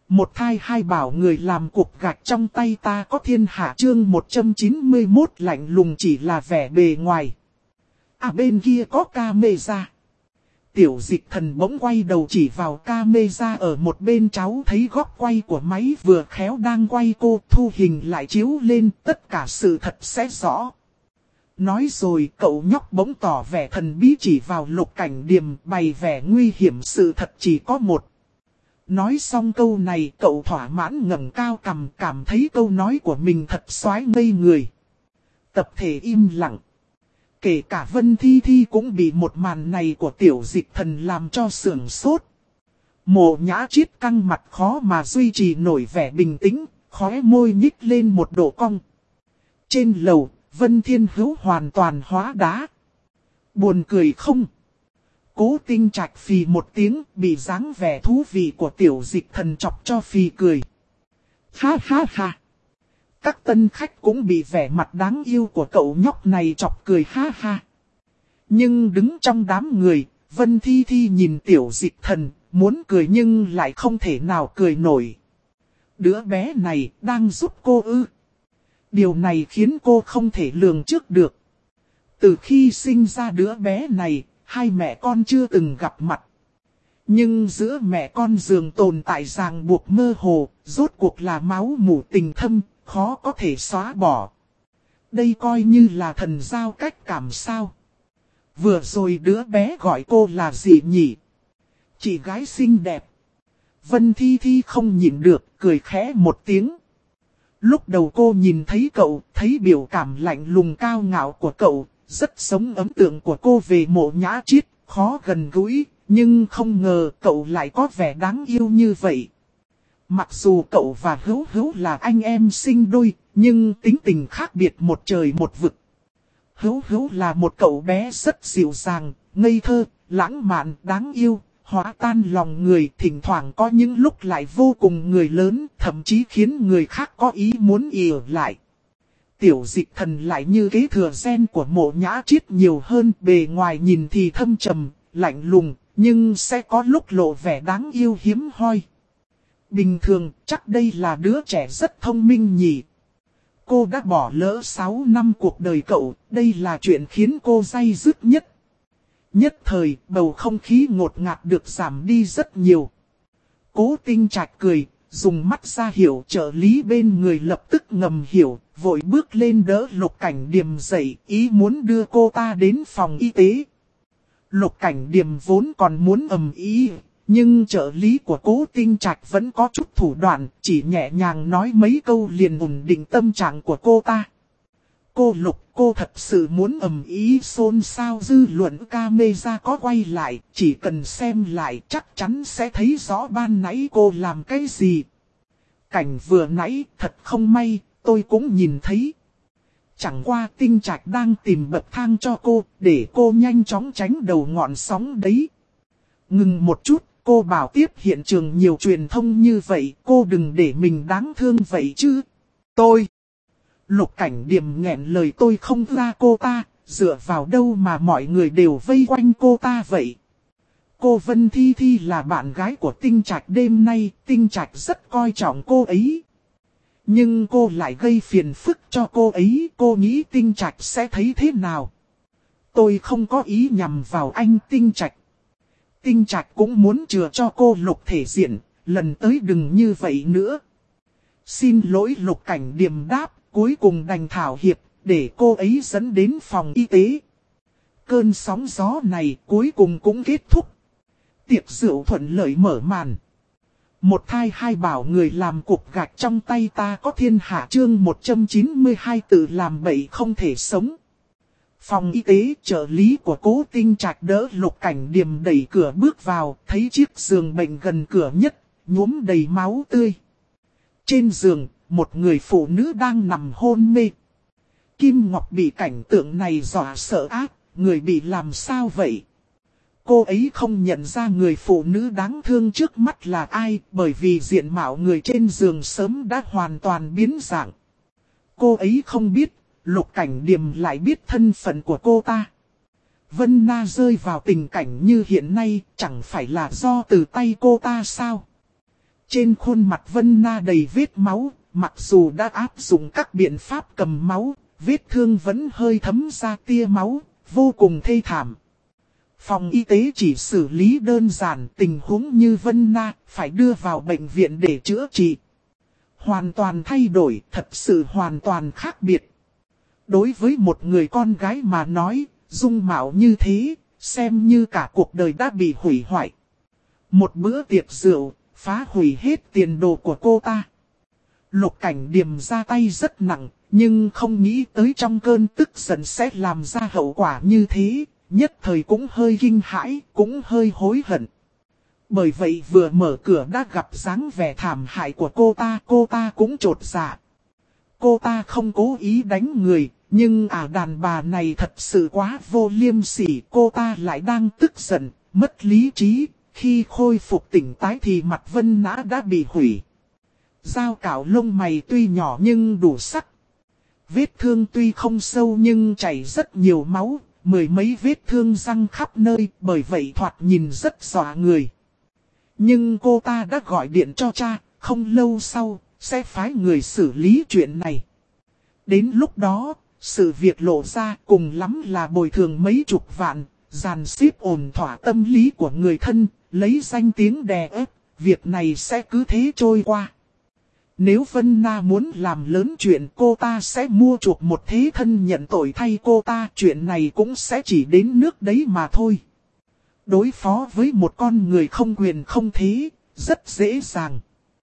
Một thai hai bảo người làm cục gạch trong tay ta có thiên hạ chương 191 lạnh lùng chỉ là vẻ bề ngoài. À bên kia có camera. Tiểu Dịch Thần bỗng quay đầu chỉ vào camera ở một bên, cháu thấy góc quay của máy vừa khéo đang quay cô, thu hình lại chiếu lên, tất cả sự thật sẽ rõ. Nói rồi cậu nhóc bỗng tỏ vẻ thần bí chỉ vào Lục Cảnh Điềm, bày vẻ nguy hiểm, sự thật chỉ có một. Nói xong câu này cậu thỏa mãn ngẩng cao cằm, cảm thấy câu nói của mình thật xoái ngây người. Tập thể im lặng. Kể cả Vân Thi Thi cũng bị một màn này của Tiểu Dịch Thần làm cho sửng sốt. Mộ Nhã Triết căng mặt khó mà duy trì nổi vẻ bình tĩnh, khóe môi nhích lên một độ cong. Trên lầu, Vân Thiên Hữu hoàn toàn hóa đá. Buồn cười không? Cố Tinh Trạch phì một tiếng, bị dáng vẻ thú vị của Tiểu Dịch Thần chọc cho phì cười. Ha ha ha! Các tân khách cũng bị vẻ mặt đáng yêu của cậu nhóc này chọc cười ha ha. Nhưng đứng trong đám người, Vân Thi Thi nhìn Tiểu Dịch Thần, muốn cười nhưng lại không thể nào cười nổi. Đứa bé này đang giúp cô ư? Điều này khiến cô không thể lường trước được. Từ khi sinh ra đứa bé này, hai mẹ con chưa từng gặp mặt. Nhưng giữa mẹ con dường tồn tại ràng buộc mơ hồ, rốt cuộc là máu mủ tình thâm, khó có thể xóa bỏ. Đây coi như là thần giao cách cảm sao. Vừa rồi đứa bé gọi cô là gì nhỉ? Chị gái xinh đẹp. Vân Thi Thi không nhịn được, cười khẽ một tiếng. Lúc đầu cô nhìn thấy cậu, thấy biểu cảm lạnh lùng cao ngạo của cậu, rất sống ấn tượng của cô về Mộ Nhã Triết, khó gần gũi, nhưng không ngờ cậu lại có vẻ đáng yêu như vậy. Mặc dù cậu và Hữu Hữu là anh em sinh đôi, nhưng tính tình khác biệt một trời một vực. Hữu Hữu là một cậu bé rất dịu dàng, ngây thơ, lãng mạn, đáng yêu, hóa tan lòng người, thỉnh thoảng có những lúc lại vô cùng người lớn, thậm chí khiến người khác có ý muốn ỉa lại. Tiểu Dịch Thần lại như kế thừa gen của Mộ Nhã Triết nhiều hơn, bề ngoài nhìn thì thâm trầm, lạnh lùng, nhưng sẽ có lúc lộ vẻ đáng yêu hiếm hoi. Bình thường, chắc đây là đứa trẻ rất thông minh nhỉ. Cô đã bỏ lỡ 6 năm cuộc đời cậu, đây là chuyện khiến cô day dứt nhất. Nhất thời, bầu không khí ngột ngạt được giảm đi rất nhiều. Cố Tinh Trạch cười, dùng mắt ra hiệu, trợ lý bên người lập tức ngầm hiểu, vội bước lên đỡ Lục Cảnh Điềm dậy, ý muốn đưa cô ta đến phòng y tế. Lục Cảnh Điềm vốn còn muốn ầm ý, nhưng trợ lý của Cố Tinh Trạch vẫn có chút thủ đoạn, chỉ nhẹ nhàng nói mấy câu liền ổn định tâm trạng của cô ta. Cô Lục, cô thật sự muốn ầm ý xôn xao, dư luận camera có quay lại, chỉ cần xem lại chắc chắn sẽ thấy rõ ban nãy cô làm cái gì. Cảnh vừa nãy thật không may, tôi cũng nhìn thấy. Chẳng qua Tinh Trạch đang tìm bậc thang cho cô, để cô nhanh chóng tránh đầu ngọn sóng đấy. Ngừng một chút, cô bảo tiếp hiện trường nhiều truyền thông như vậy, cô đừng để mình đáng thương vậy chứ. Tôi... Lục Cảnh Điềm nghẹn lời, tôi không ra cô ta, dựa vào đâu mà mọi người đều vây quanh cô ta vậy. Cô Vân Thi Thi là bạn gái của Tinh Trạch, đêm nay Tinh Trạch rất coi trọng cô ấy. Nhưng cô lại gây phiền phức cho cô ấy, cô nghĩ Tinh Trạch sẽ thấy thế nào? Tôi không có ý nhằm vào anh Tinh Trạch. Tinh Trạch cũng muốn chừa cho cô Lục thể diện, lần tới đừng như vậy nữa. Xin lỗi, Lục Cảnh Điềm đáp, cuối cùng đành thảo hiệp, để cô ấy dẫn đến phòng y tế. Cơn sóng gió này cuối cùng cũng kết thúc. Tiệc rượu thuận lợi mở màn. Một thai hai bảo người làm cục gạch trong tay ta có thiên hạ chương 192 tự làm bậy không thể sống. Phòng y tế, trợ lý của Cố Tinh Trạch đỡ Lục Cảnh Điềm đẩy cửa bước vào, thấy chiếc giường bệnh gần cửa nhất, nhuốm đầy máu tươi. Trên giường, một người phụ nữ đang nằm hôn mê. Kim Ngọc bị cảnh tượng này dọa sợ ác, người bị làm sao vậy? Cô ấy không nhận ra người phụ nữ đáng thương trước mắt là ai, bởi vì diện mạo người trên giường sớm đã hoàn toàn biến dạng. Cô ấy không biết, Lục Cảnh Điềm lại biết thân phận của cô ta. Vân Na rơi vào tình cảnh như hiện nay, chẳng phải là do từ tay cô ta sao? Trên khuôn mặt Vân Na đầy vết máu, mặc dù đã áp dụng các biện pháp cầm máu, vết thương vẫn hơi thấm ra tia máu, vô cùng thê thảm. Phòng y tế chỉ xử lý đơn giản, tình huống như Vân Na phải đưa vào bệnh viện để chữa trị. Hoàn toàn thay đổi, thật sự hoàn toàn khác biệt. Đối với một người con gái mà nói, dung mạo như thế, xem như cả cuộc đời đã bị hủy hoại. Một bữa tiệc rượu, phá hủy hết tiền đồ của cô ta. Lục Cảnh Điềm ra tay rất nặng, nhưng không nghĩ tới trong cơn tức giận sẽ làm ra hậu quả như thế, nhất thời cũng hơi kinh hãi, cũng hơi hối hận. Bởi vậy vừa mở cửa đã gặp dáng vẻ thảm hại của cô ta cũng trột dạ. Cô ta không cố ý đánh người, nhưng đàn bà này thật sự quá vô liêm sỉ, cô ta lại đang tức giận, mất lý trí, khi khôi phục tỉnh tái thì mặt Vân Na đã bị hủy. Dao cạo lông mày tuy nhỏ nhưng đủ sắc. Vết thương tuy không sâu nhưng chảy rất nhiều máu, mười mấy vết thương răng khắp nơi, bởi vậy thoạt nhìn rất dọa người. Nhưng cô ta đã gọi điện cho cha, không lâu sau, sẽ phái người xử lý chuyện này. Đến lúc đó, sự việc lộ ra cùng lắm là bồi thường mấy chục vạn, dàn xếp ổn thỏa tâm lý của người thân, lấy danh tiếng đè ép, việc này sẽ cứ thế trôi qua. Nếu Vân Na muốn làm lớn chuyện cô ta sẽ mua chuộc một thế thân nhận tội thay cô ta, chuyện này cũng sẽ chỉ đến nước đấy mà thôi. Đối phó với một con người không quyền không thế, rất dễ dàng.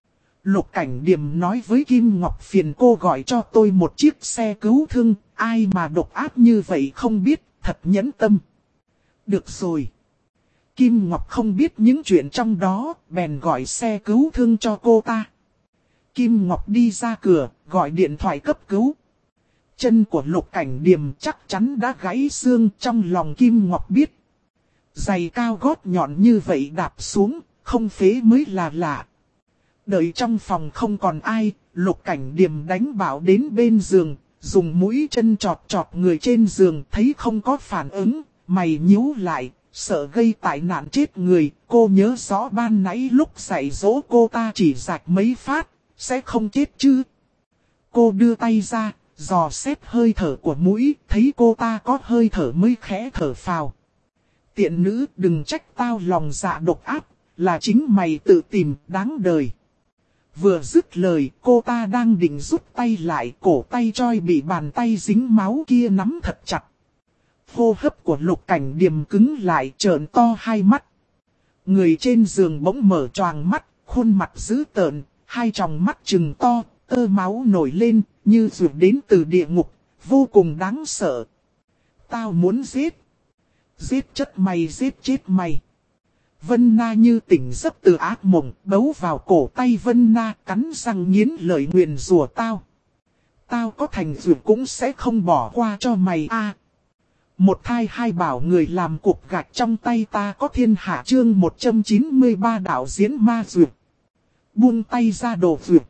Lục Cảnh Điềm nói với Kim Ngọc phiền cô gọi cho tôi một chiếc xe cứu thương, ai mà độc ác như vậy không biết, thật nhẫn tâm. Được rồi. Kim Ngọc không biết những chuyện trong đó, bèn gọi xe cứu thương cho cô ta. Kim Ngọc đi ra cửa, gọi điện thoại cấp cứu. Chân của Lục Cảnh Điềm chắc chắn đã gãy xương, trong lòng Kim Ngọc biết. Giày cao gót nhọn như vậy đạp xuống, không phế mới là lạ. Đợi trong phòng không còn ai, Lục Cảnh Điềm đánh bảo đến bên giường, dùng mũi chân chọt chọt người trên giường, thấy không có phản ứng, mày nhíu lại, sợ gây tai nạn chết người. Cô nhớ rõ ban nãy lúc dạy dỗ cô ta chỉ rạch mấy phát, sẽ không chết chứ. Cô đưa tay ra, dò xét hơi thở của mũi, thấy cô ta có hơi thở mới khẽ thở phào. Tiện nữ, đừng trách tao lòng dạ độc ác, là chính mày tự tìm, đáng đời. Vừa dứt lời, cô ta đang định rút tay lại, cổ tay Choi bị bàn tay dính máu kia nắm thật chặt. Hô hấp của Lục Cảnh Điềm cứng lại, trợn to hai mắt. Người trên giường bỗng mở choàng mắt, khuôn mặt dữ tợn, hai tròng mắt trừng to, tơ máu nổi lên, như rượt đến từ địa ngục, vô cùng đáng sợ. Tao muốn giết. Giết chết mày, giết chết mày. Vân Na như tỉnh giấc từ ác mộng, bấu vào cổ tay Vân Na, cắn răng nghiến lợi nguyền rủa tao. Tao có thành dược cũng sẽ không bỏ qua cho mày a. Một thai hai bảo người làm cục gạch trong tay ta có thiên hạ chương 193 đạo diễn ma dược. Buông tay ra đồ dược.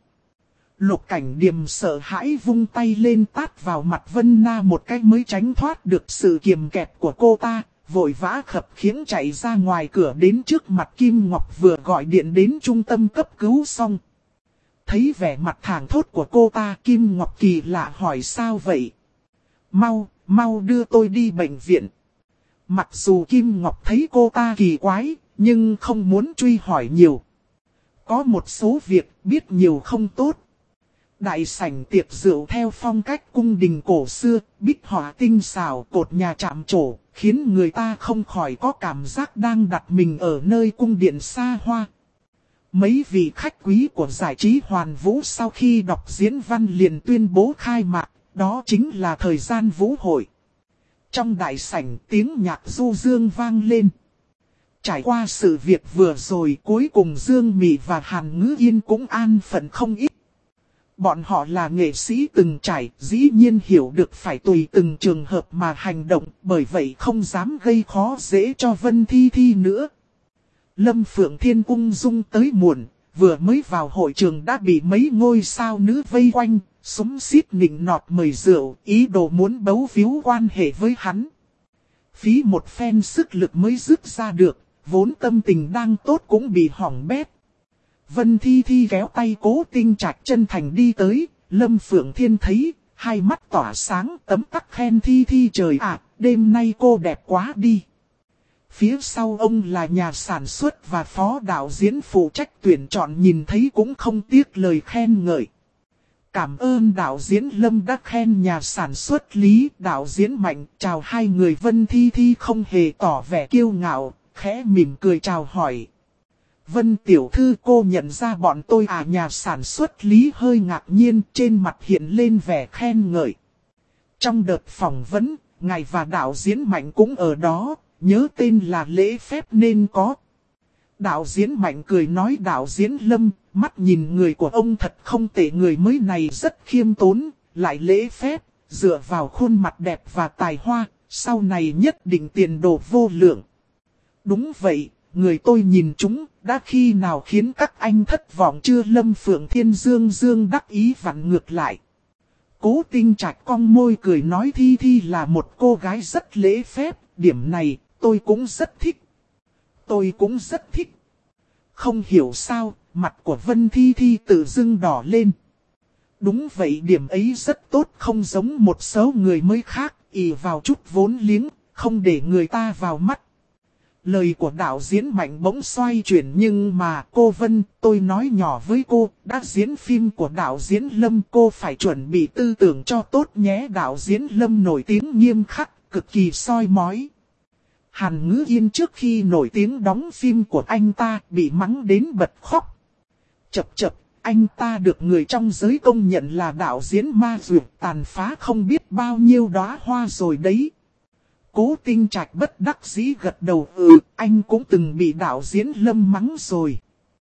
Lục Cảnh Điềm sợ hãi vung tay lên tát vào mặt Vân Na một cách mới tránh thoát được sự kiềm kẹp của cô ta. Vội vã khập khiễng chạy ra ngoài cửa đến trước mặt Kim Ngọc vừa gọi điện đến trung tâm cấp cứu xong. Thấy vẻ mặt thảng thốt của cô ta, Kim Ngọc kỳ lạ hỏi sao vậy? Mau đưa tôi đi bệnh viện. Mặc dù Kim Ngọc thấy cô ta kỳ quái, nhưng không muốn truy hỏi nhiều. Có một số việc biết nhiều không tốt. Đại sảnh tiệc rượu theo phong cách cung đình cổ xưa, bích họa tinh xảo, cột nhà chạm trổ, khiến người ta không khỏi có cảm giác đang đặt mình ở nơi cung điện xa hoa. Mấy vị khách quý của giải trí Hoàn Vũ sau khi đọc diễn văn liền tuyên bố khai mạc, đó chính là thời gian vũ hội. Trong đại sảnh tiếng nhạc du dương vang lên. Trải qua sự việc vừa rồi, cuối cùng Dương Mị và Hàn Ngữ Yên cũng an phận không ít. Bọn họ là nghệ sĩ từng trải, dĩ nhiên hiểu được phải tùy từng trường hợp mà hành động, bởi vậy không dám gây khó dễ cho Vân Thi Thi nữa. Lâm Phượng Thiên ung dung tới muộn, vừa mới vào hội trường đã bị mấy ngôi sao nữ vây quanh, xúm xít nịnh nọt mời rượu, ý đồ muốn bấu víu quan hệ với hắn. Phí một phen sức lực mới dứt ra được, vốn tâm tình đang tốt cũng bị hỏng bét. Vân Thi Thi kéo tay Cố Tinh Trạch chân thành đi tới, Lâm Phượng Thiên thấy, hai mắt tỏa sáng tấm tắc khen Thi Thi trời ạ, đêm nay cô đẹp quá đi. Phía sau ông là nhà sản xuất và phó đạo diễn phụ trách tuyển chọn nhìn thấy cũng không tiếc lời khen ngợi. Cảm ơn đạo diễn Lâm đã khen nhà sản xuất Lý, đạo diễn Mạnh, chào hai người. Vân Thi Thi không hề tỏ vẻ kiêu ngạo, khẽ mỉm cười chào hỏi. Vân tiểu thư cô nhận ra bọn tôi à? Nhà sản xuất Lý hơi ngạc nhiên, trên mặt hiện lên vẻ khen ngợi. Trong đợt phỏng vấn, ngài và đạo diễn Mạnh cũng ở đó, nhớ tên là lễ phép nên có. Đạo diễn Mạnh cười nói đạo diễn Lâm, mắt nhìn người của ông thật không tệ, người mới này rất khiêm tốn, lại lễ phép, dựa vào khuôn mặt đẹp và tài hoa, sau này nhất định tiền đồ vô lượng. Đúng vậy, người tôi nhìn chúng, đã khi nào khiến các anh thất vọng chưa? Lâm Phượng Thiên dương đắc ý vặn ngược lại. Cố Tinh Trạch cong môi cười nói Thi Thi là một cô gái rất lễ phép, điểm này tôi cũng rất thích. Tôi cũng rất thích. Không hiểu sao, mặt của Vân Thi Thi tự dưng đỏ lên. Đúng vậy, điểm ấy rất tốt, không giống một số người mới khác, ỷ vào chút vốn liếng, không để người ta vào mắt. Lời của đạo diễn Mạnh bỗng xoay chuyển nhưng mà cô Vân, tôi nói nhỏ với cô, đã diễn phim của đạo diễn Lâm cô phải chuẩn bị tư tưởng cho tốt nhé. Đạo diễn Lâm nổi tiếng nghiêm khắc, cực kỳ soi mói. Hàn Ngữ Yên trước khi nổi tiếng đóng phim của anh ta bị mắng đến bật khóc. Chập, anh ta được người trong giới công nhận là đạo diễn ma dược tàn phá không biết bao nhiêu đóa hoa rồi đấy. Cố Tinh Trạch bất đắc dĩ gật đầu anh cũng từng bị đạo diễn Lâm mắng rồi.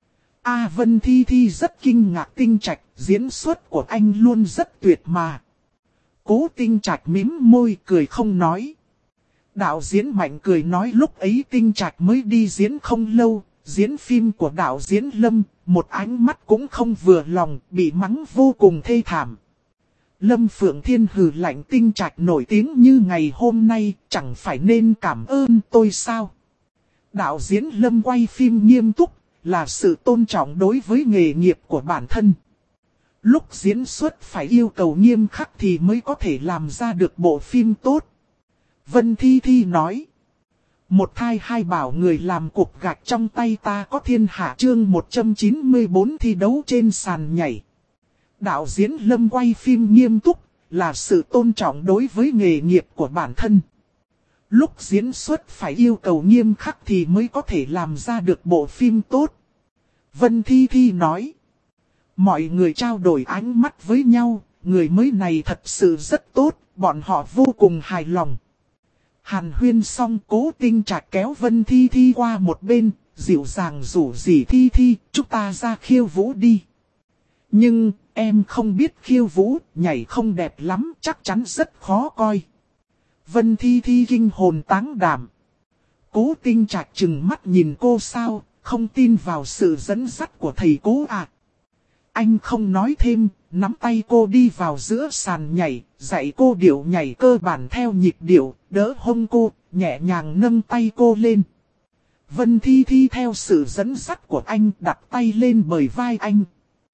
Vân Thi Thi rất kinh ngạc Tinh Trạch, diễn xuất của anh luôn rất tuyệt mà. Cố Tinh Trạch mím môi cười không nói. Đạo diễn Mạnh cười nói lúc ấy Tinh Trạch mới đi diễn không lâu, diễn phim của đạo diễn Lâm, một ánh mắt cũng không vừa lòng, bị mắng vô cùng thê thảm. Lâm Phượng Thiên hừ lạnh Tinh Trạch nổi tiếng như ngày hôm nay, chẳng phải nên cảm ơn tôi sao? Đạo diễn Lâm quay phim nghiêm túc, là sự tôn trọng đối với nghề nghiệp của bản thân. Lúc diễn xuất phải yêu cầu nghiêm khắc thì mới có thể làm ra được bộ phim tốt. Vân Thi Thi nói. Một thai hai bảo người làm cục gạch trong tay ta có thiên hạ. Chương 194 thi đấu trên sàn nhảy. Đạo diễn Lâm quay phim nghiêm túc, là sự tôn trọng đối với nghề nghiệp của bản thân. Lúc diễn xuất phải yêu cầu nghiêm khắc thì mới có thể làm ra được bộ phim tốt. Vân Thi Thi nói. Mọi người trao đổi ánh mắt với nhau, người mới này thật sự rất tốt, bọn họ vô cùng hài lòng. Hàn huyên xong Cố Tinh Trạch kéo Vân Thi Thi qua một bên, dịu dàng rủ rỉ Thi Thi, chúng ta ra khiêu vũ đi. Nhưng, em không biết khiêu vũ, nhảy không đẹp lắm, chắc chắn rất khó coi. Vân Thi Thi kinh hồn táng đảm. Cố Tinh Trạch trừng mắt nhìn cô sao, không tin vào sự dẫn dắt của thầy Cố à. Anh không nói thêm, nắm tay cô đi vào giữa sàn nhảy, dạy cô điệu nhảy cơ bản theo nhịp điệu, đỡ hông cô, nhẹ nhàng nâng tay cô lên. Vân Thi Thi theo sự dẫn dắt của anh đặt tay lên bờ vai anh.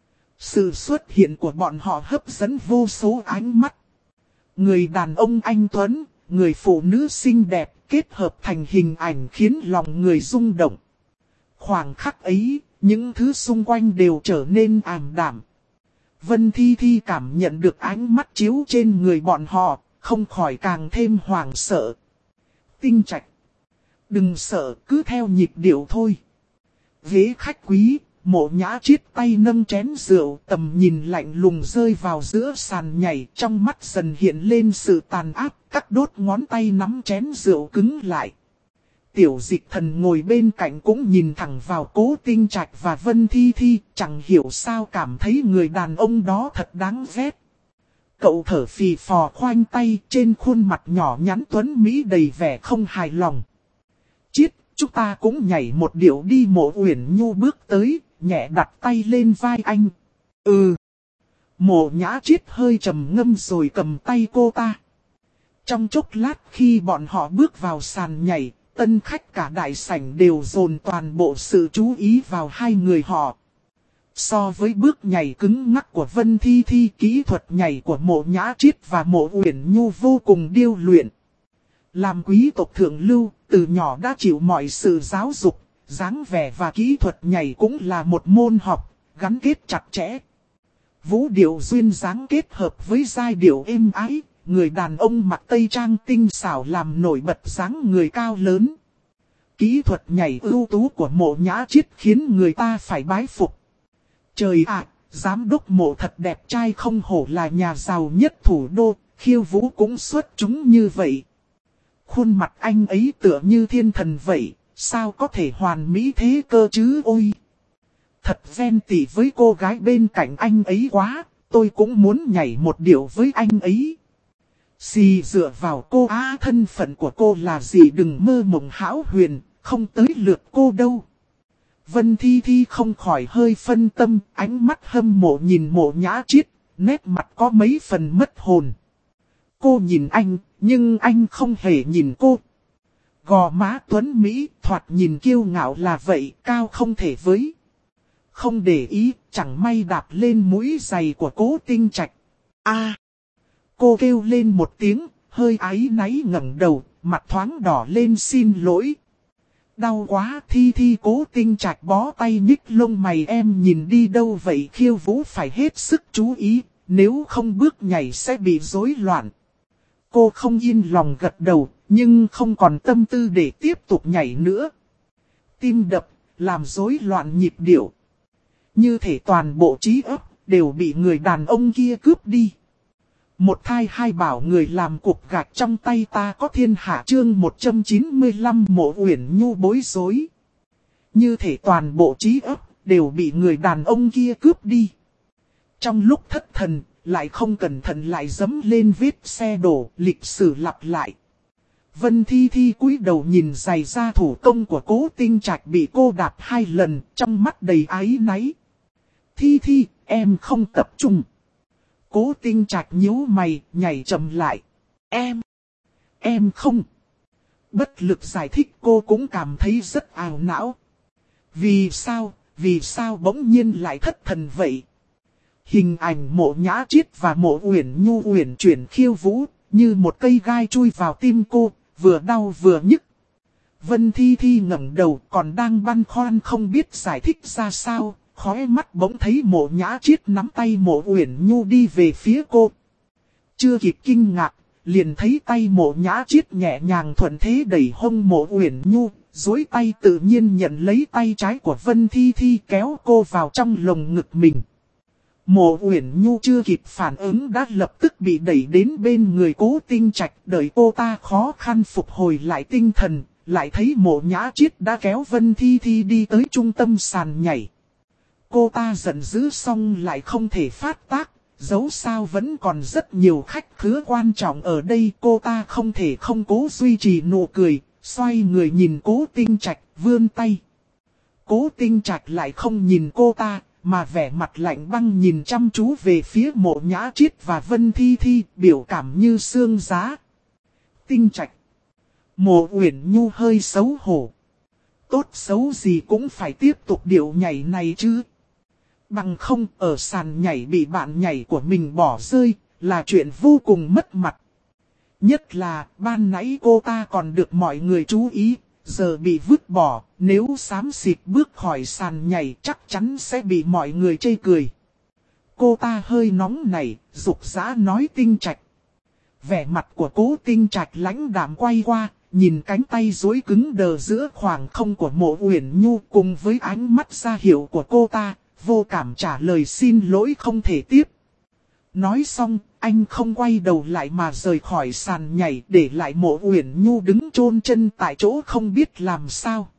Sự xuất hiện của bọn họ hấp dẫn vô số ánh mắt. Người đàn ông anh tuấn, người phụ nữ xinh đẹp kết hợp thành hình ảnh khiến lòng người rung động. Khoảng khắc ấy, những thứ xung quanh đều trở nên ảm đạm. Vân Thi Thi cảm nhận được ánh mắt chiếu trên người bọn họ, không khỏi càng thêm hoảng sợ. Tinh Trạch, đừng sợ, cứ theo nhịp điệu thôi. Ghế khách quý, Mộ Nhã Triết tay nâng chén rượu, tầm nhìn lạnh lùng rơi vào giữa sàn nhảy, trong mắt dần hiện lên sự tàn ác, các đốt ngón tay nắm chén rượu cứng lại. Tiểu Dịch Thần ngồi bên cạnh cũng nhìn thẳng vào Cố Tinh Trạch và Vân Thi Thi, chẳng hiểu sao cảm thấy người đàn ông đó thật đáng ghét. Cậu thở phì phò khoanh tay, trên khuôn mặt nhỏ nhắn tuấn Mỹ đầy vẻ không hài lòng. Triết, chúng ta cũng nhảy một điệu đi. Mộ Uyển Nhu bước tới, nhẹ đặt tay lên vai anh. Mộ Nhã Triết hơi trầm ngâm rồi cầm tay cô ta. Trong chốc lát khi bọn họ bước vào sàn nhảy, tân khách cả đại sảnh đều dồn toàn bộ sự chú ý vào hai người họ. So với bước nhảy cứng ngắc của Vân Thi Thi, kỹ thuật nhảy của Mộ Nhã Triết và Mộ Uyển Nhu vô cùng điêu luyện. Làm quý tộc thượng lưu, từ nhỏ đã chịu mọi sự giáo dục, dáng vẻ và kỹ thuật nhảy cũng là một môn học, gắn kết chặt chẽ. Vũ điệu duyên dáng kết hợp với giai điệu êm ái, người đàn ông mặc tây trang tinh xảo làm nổi bật dáng người cao lớn. Kỹ thuật nhảy ưu tú của Mộ Nhã Triết khiến người ta phải bái phục. Trời ạ, giám đốc Mộ thật đẹp trai, không hổ là nhà giàu nhất thủ đô, khiêu vũ cũng xuất chúng như vậy. Khuôn mặt anh ấy tựa như thiên thần vậy, sao có thể hoàn mỹ thế cơ chứ ôi. Thật ghen tị với cô gái bên cạnh anh ấy quá, tôi cũng muốn nhảy một điệu với anh ấy. Xì dựa vào cô thân phận của cô là gì, đừng mơ mộng hão huyền, không tới lượt cô đâu. Vân Thi Thi không khỏi hơi phân tâm, ánh mắt hâm mộ nhìn Mộ Nhã Triết, nét mặt có mấy phần mất hồn. Cô nhìn anh, nhưng anh không hề nhìn cô. Gò má tuấn Mỹ, thoạt nhìn kiêu ngạo là vậy, cao không thể với. Không để ý, chẳng may đạp lên mũi giày của Cố Tinh Trạch. Cô kêu lên một tiếng, hơi áy náy ngẩng đầu, mặt thoáng đỏ lên xin lỗi. Đau quá. Thi Thi. Cố Tinh Trạch bó tay nhích lông mày, em nhìn đi đâu vậy, khiêu vũ phải hết sức chú ý, nếu không bước nhảy sẽ bị rối loạn. Cô không yên lòng gật đầu, nhưng không còn tâm tư để tiếp tục nhảy nữa. Tim đập, làm rối loạn nhịp điệu. Như thể toàn bộ trí óc đều bị người đàn ông kia cướp đi. Một thai hai bảo người làm cục gạch trong tay ta có thiên hạ, chương 195. Mộ Uyển Nhu bối rối. Như thể toàn bộ trí óc đều bị người đàn ông kia cướp đi. Trong lúc thất thần, lại không cẩn thận lại dẫm lên vết xe đổ, lịch sử lặp lại. Vân Thi Thi cúi đầu nhìn giày da thủ công của Cố Tinh Trạch bị cô đạp 2 lần, trong mắt đầy áy náy. Thi Thi, em không tập trung. Cố Tinh Trạch nhíu mày, nhảy chậm lại. Em không. Bất lực giải thích, cô cũng cảm thấy rất ảo não. Vì sao bỗng nhiên lại thất thần vậy? Hình ảnh Mộ Nhã Triết và Mộ Uyển Nhu uyển chuyển khiêu vũ, như một cây gai chui vào tim cô, vừa đau vừa nhức. Vân Thi Thi ngẩng đầu, còn đang băn khoăn không biết giải thích ra sao, khóe mắt bỗng thấy Mộ Nhã Triết nắm tay Mộ Uyển Nhu đi về phía cô. Chưa kịp kinh ngạc, liền thấy tay Mộ Nhã Triết nhẹ nhàng thuận thế đẩy hông Mộ Uyển Nhu, duỗi tay tự nhiên nhận lấy tay trái của Vân Thi Thi kéo cô vào trong lồng ngực mình. Mộ Uyển Nhu chưa kịp phản ứng đã lập tức bị đẩy đến bên người Cố Tinh Trạch, đợi cô ta khó khăn phục hồi lại tinh thần, lại thấy Mộ Nhã Triết đã kéo Vân Thi Thi đi tới trung tâm sàn nhảy. Cô ta giận dữ xong lại không thể phát tác, dẫu sao vẫn còn rất nhiều khách khứa quan trọng ở đây, cô ta không thể không cố duy trì nụ cười, xoay người nhìn Cố Tinh Trạch, vươn tay. Cố Tinh Trạch lại không nhìn cô ta, mà vẻ mặt lạnh băng nhìn chăm chú về phía Mộ Nhã Triết và Vân Thi Thi, biểu cảm như xương giá. Tinh Trạch. Mộ Uyển Nhu hơi xấu hổ. Tốt xấu gì cũng phải tiếp tục điệu nhảy này chứ. Bằng không ở sàn nhảy bị bạn nhảy của mình bỏ rơi, là chuyện vô cùng mất mặt. Nhất là ban nãy cô ta còn được mọi người chú ý, giờ bị vứt bỏ, nếu xám xịt bước khỏi sàn nhảy chắc chắn sẽ bị mọi người chê cười. Cô ta hơi nóng nảy, rục rã nói Tinh Trạch. Vẻ mặt của Cố Tinh Trạch lãnh đạm quay qua, nhìn cánh tay duỗi cứng đờ giữa khoảng không của Mộ Uyển Nhu cùng với ánh mắt ra hiệu của cô ta, vô cảm trả lời xin lỗi không thể tiếp. Nói xong, anh không quay đầu lại mà rời khỏi sàn nhảy để lại Mộ Uyển Nhu đứng chôn chân tại chỗ không biết làm sao.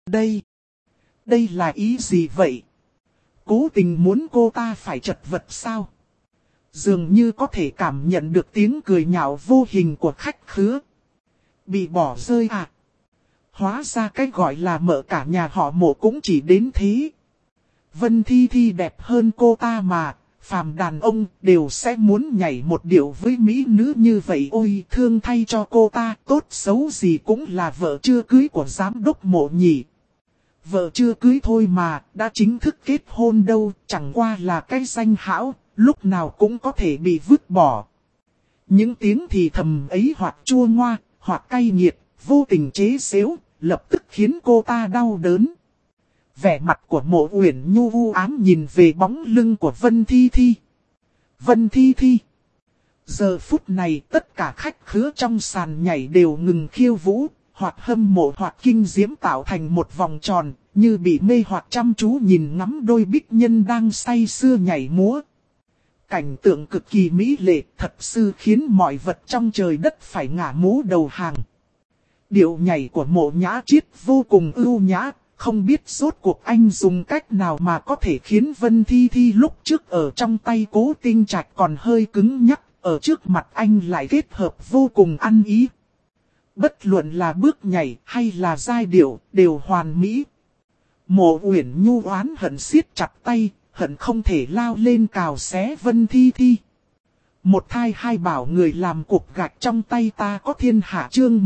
Đây là ý gì vậy? Cố tình muốn cô ta phải chật vật sao? Dường như có thể cảm nhận được tiếng cười nhạo vô hình của khách khứa. Bị bỏ rơi à? Hóa ra cái gọi là mợ cả nhà họ Mộ cũng chỉ đến thế. Vân Thi Thi đẹp hơn cô ta mà, phàm đàn ông đều sẽ muốn nhảy một điệu với mỹ nữ như vậy. Ôi thương thay cho cô ta, tốt xấu gì cũng là vợ chưa cưới của giám đốc Mộ nhỉ. vợ chưa cưới thôi mà, đã chính thức kết hôn đâu, chẳng qua là cái danh hão, lúc nào cũng có thể bị vứt bỏ. Những tiếng thì thầm ấy hoặc chua ngoa, hoặc cay nghiệt, vô tình chế xếu, lập tức khiến cô ta đau đớn. Vẻ mặt của Mộ Uyển Nhu u ám nhìn về bóng lưng của Vân Thi Thi. Vân Thi Thi. Giờ phút này tất cả khách khứa trong sàn nhảy đều ngừng khiêu vũ, hoặc hâm mộ hoặc kinh diễm tạo thành một vòng tròn, như bị mê hoặc chăm chú nhìn ngắm đôi bích nhân đang say sưa nhảy múa. Cảnh tượng cực kỳ mỹ lệ, thật sự khiến mọi vật trong trời đất phải ngả mũ đầu hàng. Điệu nhảy của Mộ Nhã Chiết vô cùng ưu nhã, không biết rốt cuộc anh dùng cách nào mà có thể khiến Vân Thi Thi lúc trước ở trong tay Cố Tinh Trạch còn hơi cứng nhắc, ở trước mặt anh lại kết hợp vô cùng ăn ý. Bất luận là bước nhảy hay là giai điệu đều hoàn mỹ. Mộ Uyển Nhu oán hận siết chặt tay, hận không thể lao lên cào xé Vân Thi Thi. Một thai hai bảo người làm cục gạch trong tay ta có thiên hạ chương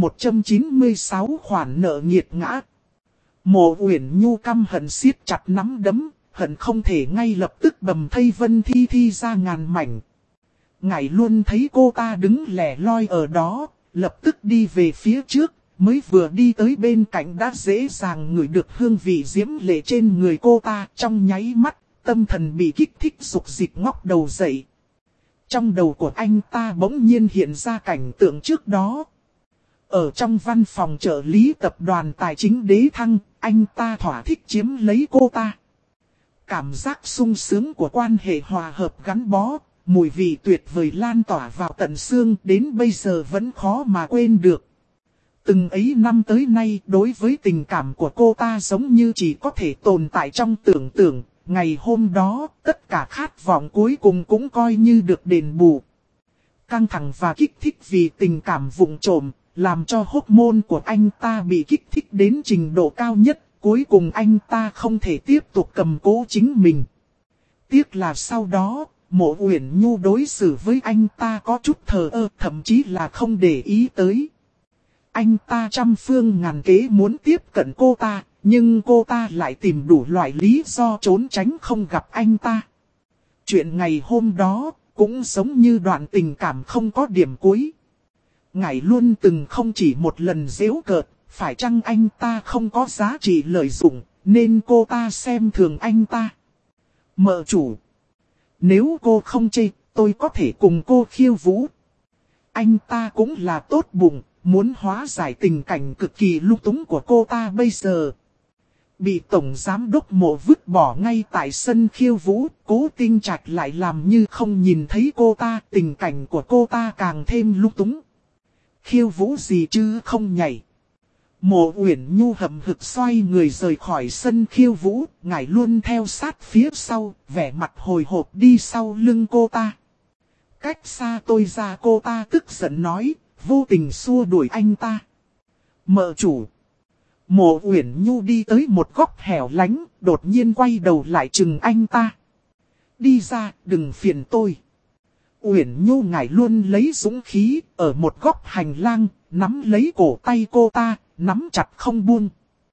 196 khoản nợ nghiệt ngã. Mộ Uyển Nhu căm hận siết chặt nắm đấm, hận không thể ngay lập tức bầm thây Vân Thi Thi ra ngàn mảnh. Ngải luôn thấy cô ta đứng lẻ loi ở đó, lập tức đi về phía trước, mới vừa đi tới bên cạnh đã dễ dàng ngửi được hương vị diễm lệ trên người cô ta. Trong nháy mắt, tâm thần bị kích thích rục rịch ngóc đầu dậy. Trong đầu của anh ta bỗng nhiên hiện ra cảnh tượng trước đó. Ở trong văn phòng trợ lý tập đoàn tài chính Đế Thăng, anh ta thỏa thích chiếm lấy cô ta. Cảm giác sung sướng của quan hệ hòa hợp gắn bó, mùi vị tuyệt vời lan tỏa vào tận xương đến bây giờ vẫn khó mà quên được. Từng ấy năm tới nay đối với tình cảm của cô ta giống như chỉ có thể tồn tại trong tưởng tượng. Ngày hôm đó, tất cả khát vọng cuối cùng cũng coi như được đền bù. Căng thẳng và kích thích vì tình cảm vụng trộm, làm cho hormone của anh ta bị kích thích đến trình độ cao nhất. Cuối cùng anh ta không thể tiếp tục cầm cố chính mình. Tiếc là sau đó, Mộ Uyển Nhu đối xử với anh ta có chút thờ ơ, thậm chí là không để ý tới. Anh ta trăm phương ngàn kế muốn tiếp cận cô ta, nhưng cô ta lại tìm đủ loại lý do trốn tránh không gặp anh ta. Chuyện ngày hôm đó cũng giống như đoạn tình cảm không có điểm cuối. Ngải luôn từng không chỉ một lần giễu cợt, phải chăng anh ta không có giá trị lợi dụng, nên cô ta xem thường anh ta. Mợ chủ, nếu cô không chê, tôi có thể cùng cô khiêu vũ. Anh ta cũng là tốt bụng, muốn hóa giải tình cảnh cực kỳ lung túng của cô ta bây giờ. Bị tổng giám đốc Mộ vứt bỏ ngay tại sân khiêu vũ, Cố Tinh Trạch lại làm như không nhìn thấy cô ta, tình cảnh của cô ta càng thêm lung túng. Khiêu vũ gì chứ không nhảy. Mộ Uyển Nhu hậm hực xoay người rời khỏi sân khiêu vũ, ngải luôn theo sát phía sau, vẻ mặt hồi hộp đi sau lưng cô ta. Cách xa tôi ra, cô ta tức giận nói, vô tình xua đuổi anh ta. Mợ chủ. Mộ Uyển Nhu đi tới một góc hẻo lánh, đột nhiên quay đầu lại chừng anh ta. Đi ra, đừng phiền tôi. Uyển Nhu ngải luôn lấy dũng khí, ở một góc hành lang, nắm lấy cổ tay cô ta, nắm chặt không buông.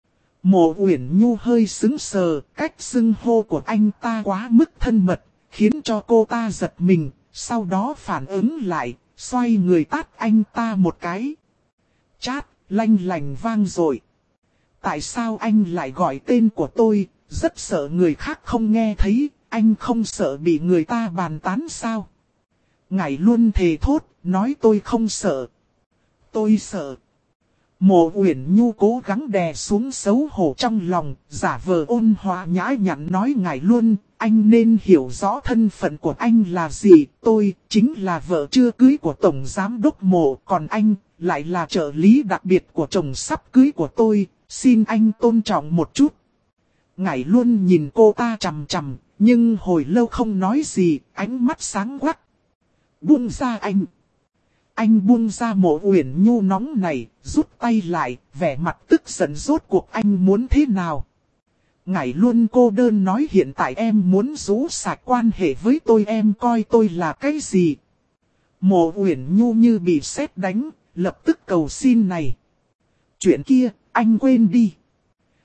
Mộ Uyển Nhu hơi sững sờ, cách xưng hô của anh ta quá mức thân mật, khiến cho cô ta giật mình, sau đó phản ứng lại, xoay người tát anh ta một cái. Chát, lanh lành vang rồi. Tại sao anh lại gọi tên của tôi, rất sợ người khác không nghe thấy, anh không sợ bị người ta bàn tán sao? Ngải luôn thề thốt, nói tôi không sợ. Tôi sợ. Mộ Uyển Nhu cố gắng đè xuống xấu hổ trong lòng, giả vờ ôn hòa nhã nhặn nói ngải luôn, anh nên hiểu rõ thân phận của anh là gì, tôi chính là vợ chưa cưới của Tổng Giám đốc Mộ, còn anh lại là trợ lý đặc biệt của chồng sắp cưới của tôi, xin anh tôn trọng một chút. Ngải luôn nhìn cô ta chằm chằm, nhưng hồi lâu không nói gì, ánh mắt sáng quắc. Buông ra anh. Anh buông ra. Mộ Uyển Nhu nóng này, rút tay lại, vẻ mặt tức giận rốt cuộc anh muốn thế nào. Ngải luôn cô đơn nói hiện tại em muốn rũ sạch quan hệ với tôi, em coi tôi là cái gì. Mộ Uyển Nhu như bị sét đánh, lập tức cầu xin này. Chuyện kia, anh quên đi.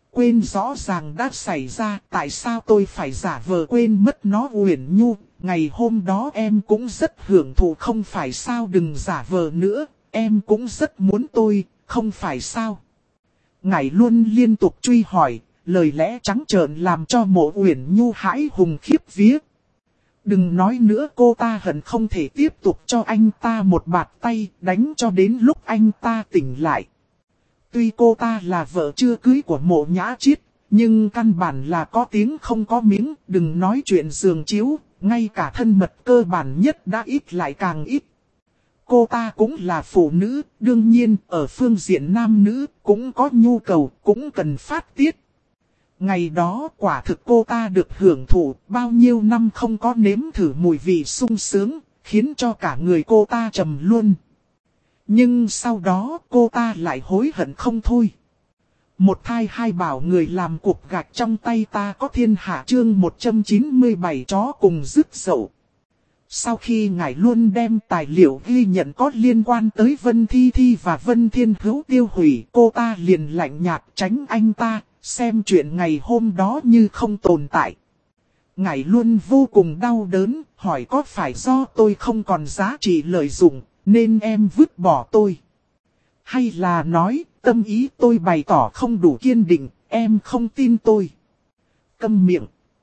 Quên rõ ràng đã xảy ra, tại sao tôi phải giả vờ quên mất nó Uyển Nhu, ngày hôm đó em cũng rất hưởng thụ không phải sao, đừng giả vờ nữa, em cũng rất muốn tôi, không phải sao. Ngải Luân liên tục truy hỏi, lời lẽ trắng trợn làm cho Mộ Uyển Nhu hãi hùng khiếp vía. Đừng nói nữa, cô ta hận không thể tiếp tục cho anh ta một bạt tay, đánh cho đến lúc anh ta tỉnh lại. Tuy cô ta là vợ chưa cưới của Mộ Nhã Chiết, nhưng căn bản là có tiếng không có miếng, đừng nói chuyện giường chiếu, ngay cả thân mật cơ bản nhất đã ít lại càng ít. Cô ta cũng là phụ nữ, đương nhiên ở phương diện nam nữ cũng có nhu cầu, cũng cần phát tiết. Ngày đó quả thực cô ta được hưởng thụ, bao nhiêu năm không có nếm thử mùi vị sung sướng, khiến cho cả người cô ta trầm luôn. Nhưng sau đó cô ta lại hối hận không thôi. Một thai hai bảo người làm cục gạch trong tay ta có thiên hạ chương 197 chó cùng rứt dậu. Sau khi ngài luôn đem tài liệu ghi nhận có liên quan tới Vân Thi Thi và Vân Thiên Hữu tiêu hủy, cô ta liền lạnh nhạt tránh anh ta, xem chuyện ngày hôm đó như không tồn tại. Ngài luôn vô cùng đau đớn, hỏi có phải do tôi không còn giá trị lợi dụng, nên em vứt bỏ tôi. Hay là nói, tâm ý tôi bày tỏ không đủ kiên định, em không tin tôi. Câm miệng.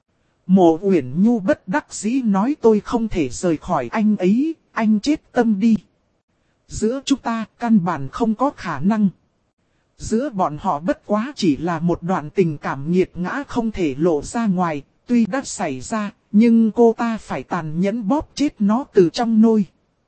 Mộ Uyển Nhu bất đắc dĩ nói tôi không thể rời khỏi anh ấy, anh chết tâm đi. Giữa chúng ta căn bản không có khả năng. Giữa bọn họ bất quá chỉ là một đoạn tình cảm nghiệt ngã không thể lộ ra ngoài, tuy đã xảy ra, nhưng cô ta phải tàn nhẫn bóp chết nó từ trong nôi.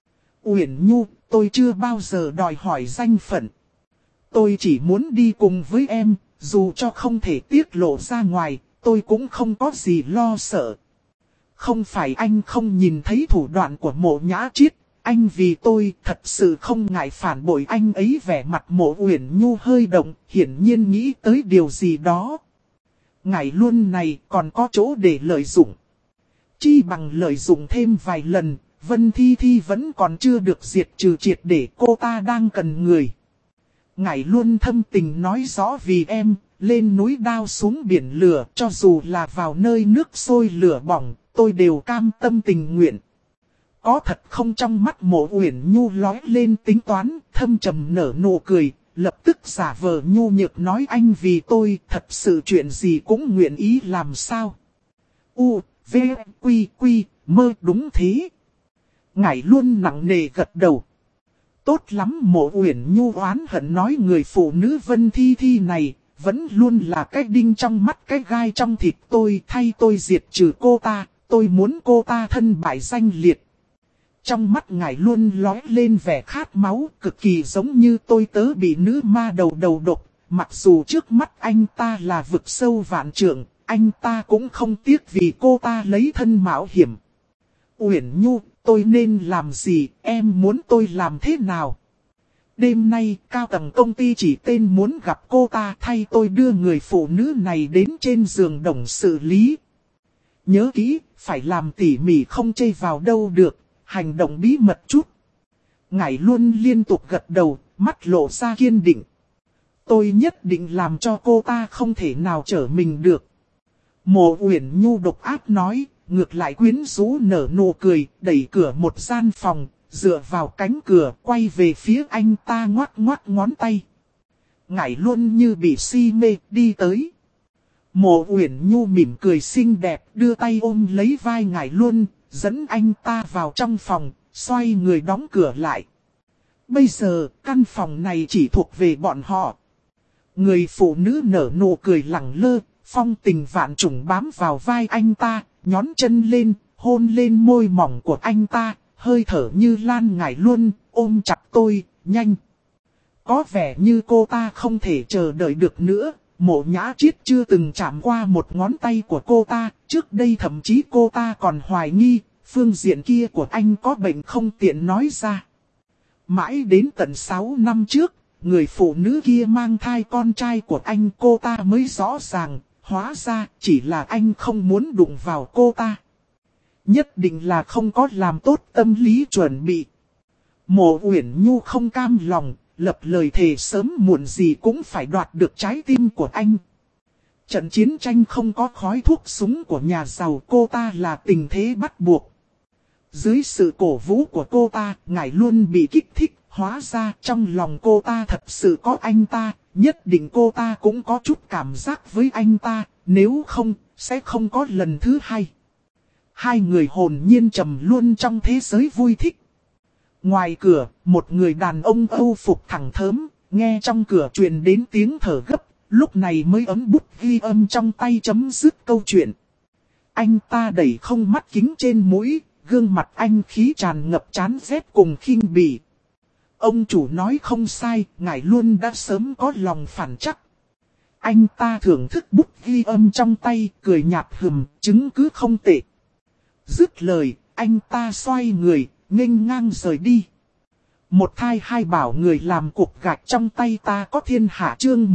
Uyển Nhu, tôi chưa bao giờ đòi hỏi danh phận. Tôi chỉ muốn đi cùng với em, dù cho không thể tiết lộ ra ngoài, tôi cũng không có gì lo sợ. Không phải anh không nhìn thấy thủ đoạn của Mộ Nhã Chiết, anh vì tôi thật sự không ngại phản bội anh ấy. Vẻ mặt Mộ Uyển Nhu hơi động, hiển nhiên nghĩ tới điều gì đó. Ngài luôn này còn có chỗ để lợi dụng. Chi bằng lợi dụng thêm vài lần, Vân Thi Thi vẫn còn chưa được diệt trừ triệt để, cô ta đang cần người. Ngài luôn thâm tình nói rõ vì em, lên núi đao xuống biển lửa, cho dù là vào nơi nước sôi lửa bỏng, tôi đều cam tâm tình nguyện. Có thật không? Trong mắt Mộ Uyển Nhu lóe lên tính toán, thâm trầm nở nụ cười, lập tức giả vờ nhu nhược nói anh vì tôi thật sự chuyện gì cũng nguyện ý làm sao. U, V, Quy, Quy, mơ đúng thế. Ngài luôn nặng nề gật đầu. Tốt lắm. Mộ Uyển Nhu oán hận nói người phụ nữ Vân Thi Thi này vẫn luôn là cái đinh trong mắt cái gai trong thịt tôi, thay tôi diệt trừ cô ta, tôi muốn cô ta thân bại danh liệt. Trong mắt ngài luôn lóe lên vẻ khát máu, cực kỳ giống như tôi tớ bị nữ ma đầu độc, mặc dù trước mắt anh ta là vực sâu vạn trượng, anh ta cũng không tiếc vì cô ta lấy thân mạo hiểm. Uyển Nhu, tôi nên làm gì, em muốn tôi làm thế nào? Đêm nay, cao tầng công ty chỉ tên muốn gặp cô ta, thay tôi đưa người phụ nữ này đến trên giường đồng xử lý. Nhớ kỹ, phải làm tỉ mỉ không chây vào đâu được, hành động bí mật chút. Ngài luôn liên tục gật đầu, mắt lộ ra kiên định. Tôi nhất định làm cho cô ta không thể nào trở mình được. Mộ Uyển Nhu độc ác nói, ngược lại quyến rũ nở nụ cười, đẩy cửa một gian phòng, dựa vào cánh cửa, quay về phía anh ta ngoắc ngoắc ngón tay. Ngải luôn như bị si mê, đi tới. Mộ Uyển Nhu mỉm cười xinh đẹp, đưa tay ôm lấy vai ngải luôn, dẫn anh ta vào trong phòng, xoay người đóng cửa lại. Bây giờ, căn phòng này chỉ thuộc về bọn họ. Người phụ nữ nở nụ cười lẳng lơ, phong tình vạn trùng bám vào vai anh ta, nhón chân lên, hôn lên môi mỏng của anh ta, hơi thở như lan ngải luôn, ôm chặt tôi, nhanh. Có vẻ như cô ta không thể chờ đợi được nữa, Mộ Nhã Chiết chưa từng chạm qua một ngón tay của cô ta, trước đây thậm chí cô ta còn hoài nghi, phương diện kia của anh có bệnh không tiện nói ra. Mãi đến tận 6 năm trước, người phụ nữ kia mang thai con trai của anh, cô ta mới rõ ràng, hóa ra chỉ là anh không muốn đụng vào cô ta. Nhất định là không có làm tốt tâm lý chuẩn bị. Mộ Uyển Nhu không cam lòng, lập lời thề sớm muộn gì cũng phải đoạt được trái tim của anh. Trận chiến tranh không có khói thuốc súng của nhà giàu, cô ta là tình thế bắt buộc. Dưới sự cổ vũ của cô ta, ngài luôn bị kích thích, hóa ra trong lòng cô ta thật sự có anh ta, nhất định cô ta cũng có chút cảm giác với anh ta, nếu không, sẽ không có lần thứ hai. Hai người hồn nhiên trầm luôn trong thế giới vui thích. Ngoài cửa, một người đàn ông âu phục thẳng thớm, nghe trong cửa truyền đến tiếng thở gấp, lúc này mới ấm bút ghi âm trong tay chấm dứt câu chuyện. Anh ta đẩy không mắt kính trên mũi, gương mặt anh khí tràn ngập chán ghét cùng khinh bỉ. Ông chủ nói không sai, ngài luôn đã sớm có lòng phản chắc. Anh ta thưởng thức bút ghi âm trong tay, cười nhạt hừm, chứng cứ không tệ. Dứt lời, anh ta xoay người, nghênh ngang rời đi. Một thai hai bảo người làm cục gạch trong tay ta có thiên hạ chương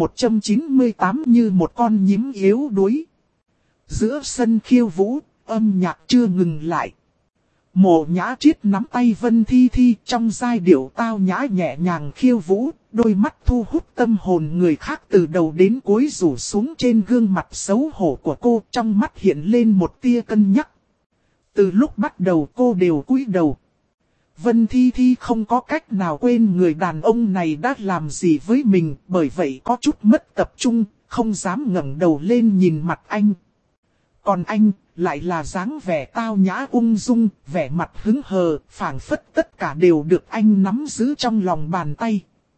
198 như một con nhím yếu đuối. Giữa sân khiêu vũ, âm nhạc chưa ngừng lại. Mộ Nhã Triết nắm tay Vân Thi Thi trong giai điệu tao nhã nhẹ nhàng khiêu vũ, đôi mắt thu hút tâm hồn người khác từ đầu đến cuối rủ xuống trên gương mặt xấu hổ của cô, trong mắt hiện lên một tia cân nhắc. Từ lúc bắt đầu cô đều cúi đầu. Vân Thi Thi không có cách nào quên người đàn ông này đã làm gì với mình, bởi vậy có chút mất tập trung, không dám ngẩng đầu lên nhìn mặt anh. Còn anh, lại là dáng vẻ tao nhã ung dung, vẻ mặt hứng hờ, phảng phất tất cả đều được anh nắm giữ trong lòng bàn tay.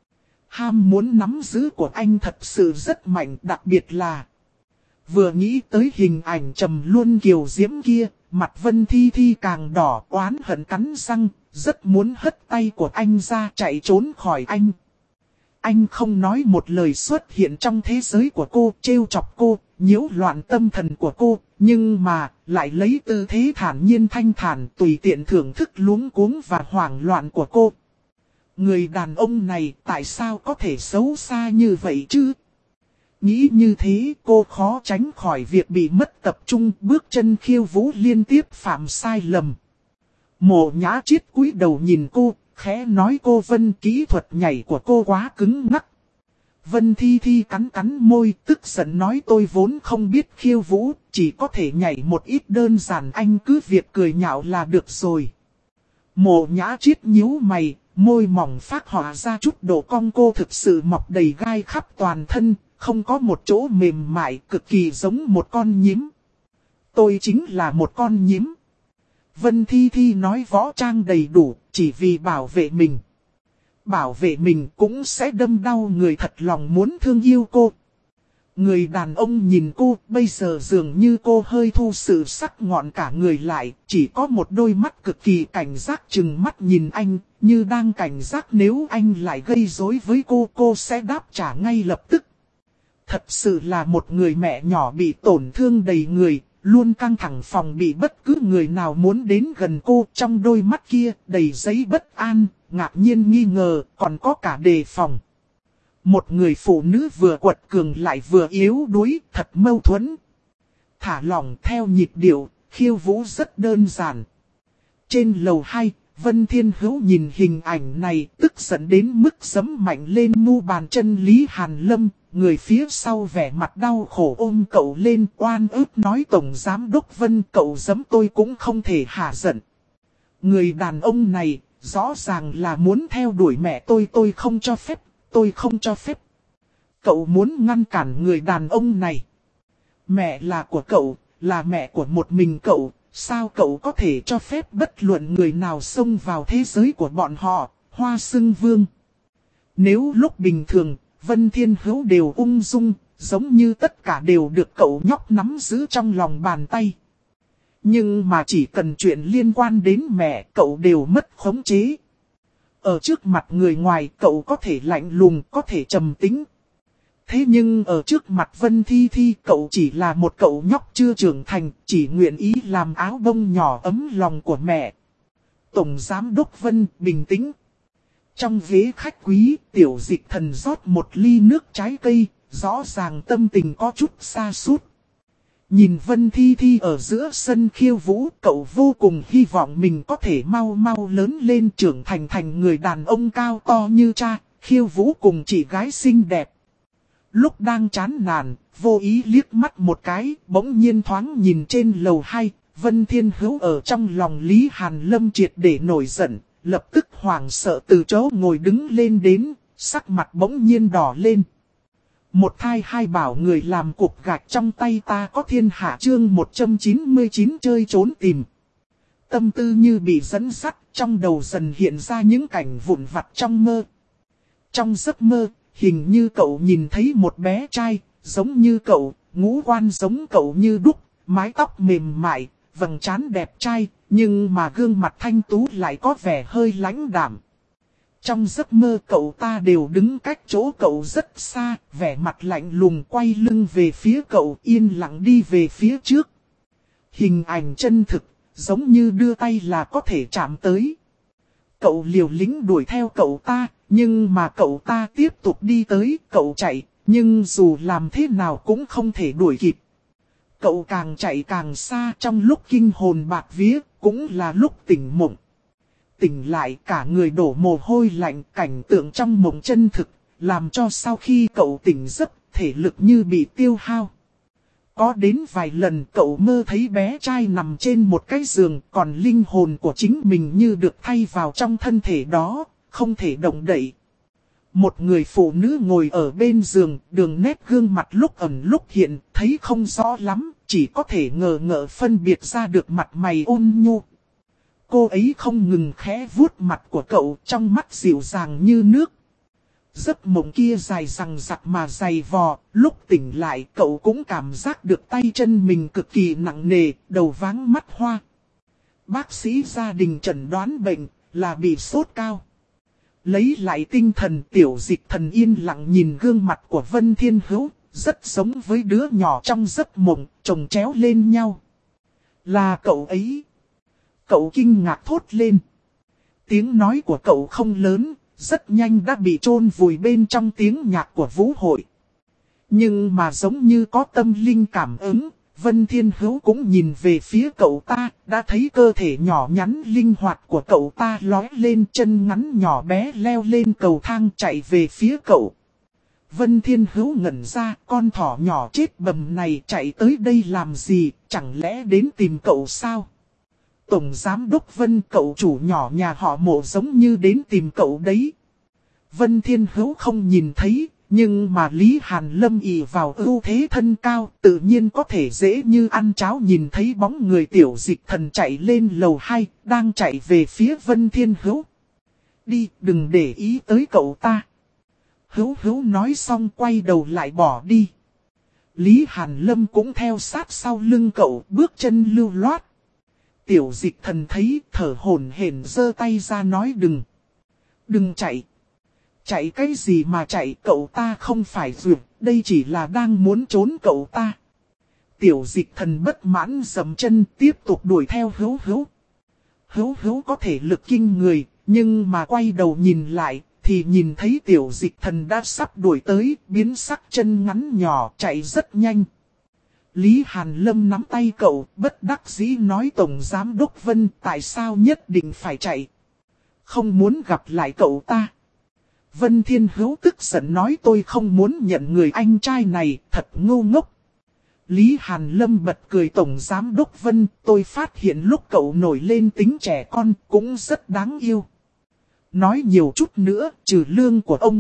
Ham muốn nắm giữ của anh thật sự rất mạnh, đặc biệt là vừa nghĩ tới hình ảnh trầm luôn kiều diễm kia, mặt Vân Thi Thi càng đỏ, oán hận cắn răng, rất muốn hất tay của anh ra chạy trốn khỏi anh. Anh không nói một lời xuất hiện trong thế giới của cô, trêu chọc cô, nhiễu loạn tâm thần của cô, nhưng mà lại lấy tư thế thản nhiên thanh thản tùy tiện thưởng thức luống cuống và hoảng loạn của cô. Người đàn ông này tại sao có thể xấu xa như vậy chứ? Nghĩ như thế cô khó tránh khỏi việc bị mất tập trung, bước chân khiêu vũ liên tiếp phạm sai lầm. Mộ Nhã Triết cúi đầu nhìn cô, khẽ nói cô Vân kỹ thuật nhảy của cô quá cứng ngắc. Vân Thi Thi cắn cắn môi tức giận nói tôi vốn không biết khiêu vũ, chỉ có thể nhảy một ít đơn giản anh cứ việc cười nhạo là được rồi. Mộ Nhã Triết nhíu mày, môi mỏng phát họa ra chút độ cong cô thực sự mọc đầy gai khắp toàn thân, không có một chỗ mềm mại cực kỳ giống một con nhím. Tôi chính là một con nhím. Vân Thi Thi nói võ trang đầy đủ, chỉ vì bảo vệ mình. Bảo vệ mình cũng sẽ đâm đau người thật lòng muốn thương yêu cô. Người đàn ông nhìn cô, bây giờ dường như cô hơi thu sự sắc ngọn cả người lại, chỉ có một đôi mắt cực kỳ cảnh giác chừng mắt nhìn anh, như đang cảnh giác nếu anh lại gây rối với cô sẽ đáp trả ngay lập tức. Thật sự là một người mẹ nhỏ bị tổn thương đầy người, luôn căng thẳng phòng bị bất cứ người nào muốn đến gần cô, trong đôi mắt kia đầy giấy bất an, ngạc nhiên nghi ngờ, còn có cả đề phòng. Một người phụ nữ vừa quật cường lại vừa yếu đuối, thật mâu thuẫn. Thả lỏng theo nhịp điệu, khiêu vũ rất đơn giản. Trên lầu 2, Vân Thiên Hữu nhìn hình ảnh này, tức giận đến mức giẫm mạnh lên mu bàn chân Lý Hàn Lâm. Người phía sau vẻ mặt đau khổ ôm cậu lên oan ức nói Tổng Giám Đốc Vân cậu giẫm tôi cũng không thể hả giận. Người đàn ông này rõ ràng là muốn theo đuổi mẹ tôi không cho phép, tôi không cho phép. Cậu muốn ngăn cản người đàn ông này. Mẹ là của cậu, là mẹ của một mình cậu, sao cậu có thể cho phép bất luận người nào xông vào thế giới của bọn họ, Hoa Sưng Vương. Nếu lúc bình thường, Vân Thiên Hữu đều ung dung, giống như tất cả đều được cậu nhóc nắm giữ trong lòng bàn tay. Nhưng mà chỉ cần chuyện liên quan đến mẹ cậu đều mất khống chế. Ở trước mặt người ngoài cậu có thể lạnh lùng, có thể trầm tĩnh. Thế nhưng ở trước mặt Vân Thi Thi cậu chỉ là một cậu nhóc chưa trưởng thành, chỉ nguyện ý làm áo bông nhỏ ấm lòng của mẹ. Tổng Giám Đốc Vân bình tĩnh. Trong ghế khách quý, Tiểu Dịch Thần rót một ly nước trái cây, rõ ràng tâm tình có chút sa sút. Nhìn Vân Thi Thi ở giữa sân khiêu vũ, cậu vô cùng hy vọng mình có thể mau mau lớn lên trưởng thành thành người đàn ông cao to như cha, khiêu vũ cùng chị gái xinh đẹp. lúc đang chán nản, vô ý liếc mắt một cái, bỗng nhiên thoáng nhìn trên lầu 2, Vân Thiên Hữu ở trong lòng Lý Hàn Lâm triệt để nổi giận, lập tức hoảng sợ từ chỗ ngồi đứng lên đến, sắc mặt bỗng nhiên đỏ lên. Một thai hai bảo người làm cục gạch trong tay ta có thiên hạ chương 199 chơi trốn tìm. Tâm tư như bị dẫn dắt, trong đầu dần hiện ra những cảnh vụn vặt trong mơ. Trong giấc mơ, hình như cậu nhìn thấy một bé trai, giống như cậu, ngũ quan giống cậu như đúc, mái tóc mềm mại, vầng trán đẹp trai, nhưng mà gương mặt thanh tú lại có vẻ hơi lãnh đạm. Trong giấc mơ cậu ta đều đứng cách chỗ cậu rất xa, vẻ mặt lạnh lùng quay lưng về phía cậu, yên lặng đi về phía trước. Hình ảnh chân thực, giống như đưa tay là có thể chạm tới. Cậu liều lĩnh đuổi theo cậu ta, nhưng mà cậu ta tiếp tục đi tới, cậu chạy, nhưng dù làm thế nào cũng không thể đuổi kịp. Cậu càng chạy càng xa, trong lúc kinh hồn bạt vía, cũng là lúc tỉnh mộng. Tỉnh lại cả người đổ mồ hôi lạnh, cảnh tượng trong mộng chân thực, làm cho sau khi cậu tỉnh giấc, thể lực như bị tiêu hao. Có đến vài lần cậu mơ thấy bé trai nằm trên một cái giường, còn linh hồn của chính mình như được thay vào trong thân thể đó, không thể động đậy. Một người phụ nữ ngồi ở bên giường, đường nét gương mặt lúc ẩn lúc hiện, thấy không rõ lắm, chỉ có thể ngờ ngợ phân biệt ra được mặt mày ôn nhu. Cô ấy không ngừng khẽ vuốt mặt của cậu, trong mắt dịu dàng như nước. Giấc mộng kia dài dằng dặc mà dày vò, lúc tỉnh lại cậu cũng cảm giác được tay chân mình cực kỳ nặng nề, đầu váng mắt hoa. Bác sĩ gia đình chẩn đoán bệnh là bị sốt cao. Lấy lại tinh thần, Tiểu Dịch Thần yên lặng nhìn gương mặt của Vân Thiên Hữu, rất giống với đứa nhỏ trong giấc mộng, chồng chéo lên nhau. Là cậu ấy. Cậu kinh ngạc thốt lên. Tiếng nói của cậu không lớn, rất nhanh đã bị chôn vùi bên trong tiếng nhạc của vũ hội. Nhưng mà giống như có tâm linh cảm ứng, Vân Thiên Hữu cũng nhìn về phía cậu ta, đã thấy cơ thể nhỏ nhắn linh hoạt của cậu ta lói lên, chân ngắn nhỏ bé leo lên cầu thang chạy về phía cậu. Vân Thiên Hữu ngẩn ra, con thỏ nhỏ chết bầm này chạy tới đây làm gì, chẳng lẽ đến tìm cậu sao? Tổng giám đốc Vân, cậu chủ nhỏ nhà họ Mộ giống như đến tìm cậu đấy. Vân Thiên Hữu không nhìn thấy, nhưng mà Lý Hàn Lâm ỷ vào ưu thế thân cao, tự nhiên có thể dễ như ăn cháo nhìn thấy bóng người Tiểu Dịch Thần chạy lên lầu 2, đang chạy về phía Vân Thiên Hữu. Đi, đừng để ý tới cậu ta. Hữu nói xong quay đầu lại bỏ đi. Lý Hàn Lâm cũng theo sát sau lưng cậu, bước chân lưu loát. Tiểu Dịch Thần thấy, thở hổn hển giơ tay ra nói đừng chạy. Chạy cái gì mà chạy, cậu ta không phải duyệt, đây chỉ là đang muốn trốn cậu ta. Tiểu Dịch Thần bất mãn dầm chân tiếp tục đuổi theo Hữu. Hữu có thể lực kinh người, nhưng mà quay đầu nhìn lại, thì nhìn thấy Tiểu Dịch Thần đã sắp đuổi tới, biến sắc chân ngắn nhỏ chạy rất nhanh. Lý Hàn Lâm nắm tay cậu, bất đắc dĩ nói Tổng Giám Đốc Vân tại sao nhất định phải chạy. Không muốn gặp lại cậu ta. Vân Thiên Hữu tức giận nói tôi không muốn nhận người anh trai này, thật ngu ngốc. Lý Hàn Lâm bật cười Tổng Giám Đốc Vân, tôi phát hiện lúc cậu nổi lên tính trẻ con cũng rất đáng yêu. Nói nhiều chút nữa, trừ lương của ông.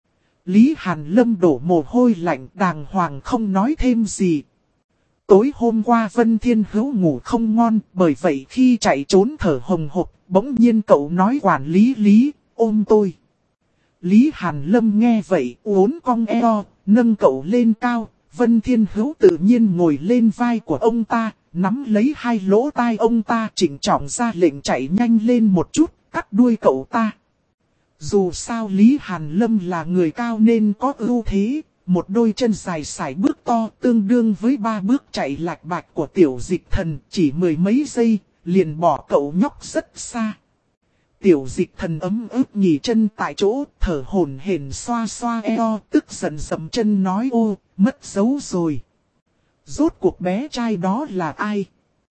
Lý Hàn Lâm đổ mồ hôi lạnh đàng hoàng không nói thêm gì. Tối hôm qua Vân Thiên Hữu ngủ không ngon, bởi vậy khi chạy trốn thở hồng hộc, bỗng nhiên cậu nói quản lý, ôm tôi. Lý Hàn Lâm nghe vậy, uốn cong eo, nâng cậu lên cao, Vân Thiên Hữu tự nhiên ngồi lên vai của ông ta, nắm lấy hai lỗ tai ông ta chỉnh trọng ra lệnh chạy nhanh lên một chút, cắt đuôi cậu ta. Dù sao Lý Hàn Lâm là người cao nên có ưu thế. Một đôi chân dài sải bước to tương đương với 3 bước chạy lạch bạch của Tiểu Dịch Thần, chỉ mười mấy giây, liền bỏ cậu nhóc rất xa. Tiểu Dịch Thần ấm ức nghỉ chân tại chỗ, thở hổn hển xoa xoa eo, tức giận dậm chân nói ô, mất dấu rồi. Rốt cuộc bé trai đó là ai?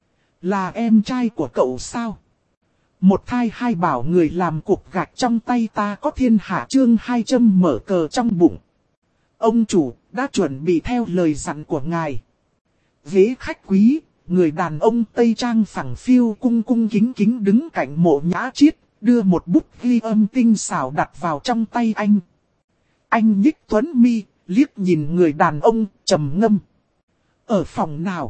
Là em trai của cậu sao? Một thai hai bảo người làm cục gạch trong tay ta có thiên hạ chương 200 mở cờ trong bụng. Ông chủ, đã chuẩn bị theo lời dặn của ngài. Ghế khách quý, người đàn ông Tây Trang phẳng phiu cung cung kính kính đứng cạnh Mộ Nhã Chiết, đưa một bút ghi âm tinh xảo đặt vào trong tay anh. Anh nhích tuấn mi, liếc nhìn người đàn ông, trầm ngâm. Ở phòng nào?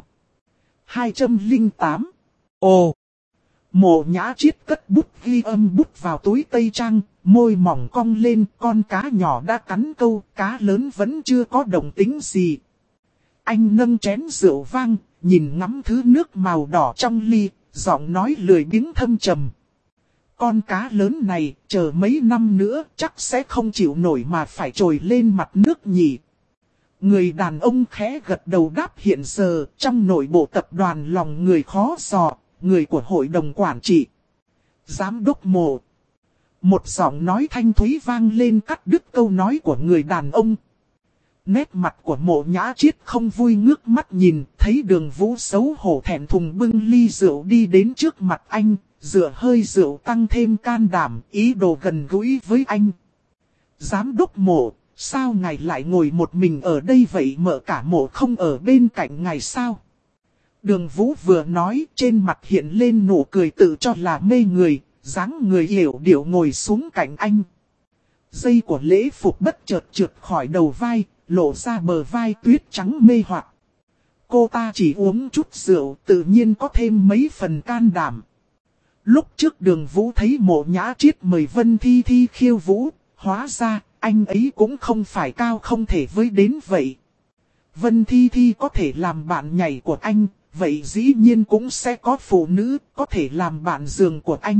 208. Ồ! Mộ Nhã Chiết cất bút ghi âm bút vào túi Tây Trang, môi mỏng cong lên, con cá nhỏ đã cắn câu, cá lớn vẫn chưa có động tĩnh gì. Anh nâng chén rượu vang, nhìn ngắm thứ nước màu đỏ trong ly, giọng nói lười biếng thâm trầm. Con cá lớn này, chờ mấy năm nữa chắc sẽ không chịu nổi mà phải trồi lên mặt nước nhỉ. Người đàn ông khẽ gật đầu đáp hiện giờ, trong nội bộ tập đoàn lòng người khó dò, người của hội đồng quản trị. Giám đốc Mộ. Một giọng nói thanh thúy vang lên cắt đứt câu nói của người đàn ông. Nét mặt của Mộ Nhã Chiết không vui ngước mắt nhìn, thấy Đường Vũ xấu hổ thẹn thùng bưng ly rượu đi đến trước mặt anh, dựa hơi rượu tăng thêm can đảm, ý đồ gần gũi với anh. Giám đốc Mộ, sao ngài lại ngồi một mình ở đây vậy, mợ cả Mộ không ở bên cạnh ngài sao? Đường Vũ vừa nói, trên mặt hiện lên nụ cười tự cho là mê người, dáng người hiểu điệu ngồi xuống cạnh anh. Dây của lễ phục bất chợt trượt khỏi đầu vai, lộ ra bờ vai tuyết trắng mê hoặc. Cô ta chỉ uống chút rượu, tự nhiên có thêm mấy phần can đảm. Lúc trước Đường Vũ thấy Mộ Nhã Chiết mời Vân Thi Thi khiêu vũ, hóa ra anh ấy cũng không phải cao không thể với đến vậy. Vân Thi Thi có thể làm bạn nhảy của anh, vậy dĩ nhiên cũng sẽ có phụ nữ có thể làm bạn giường của anh.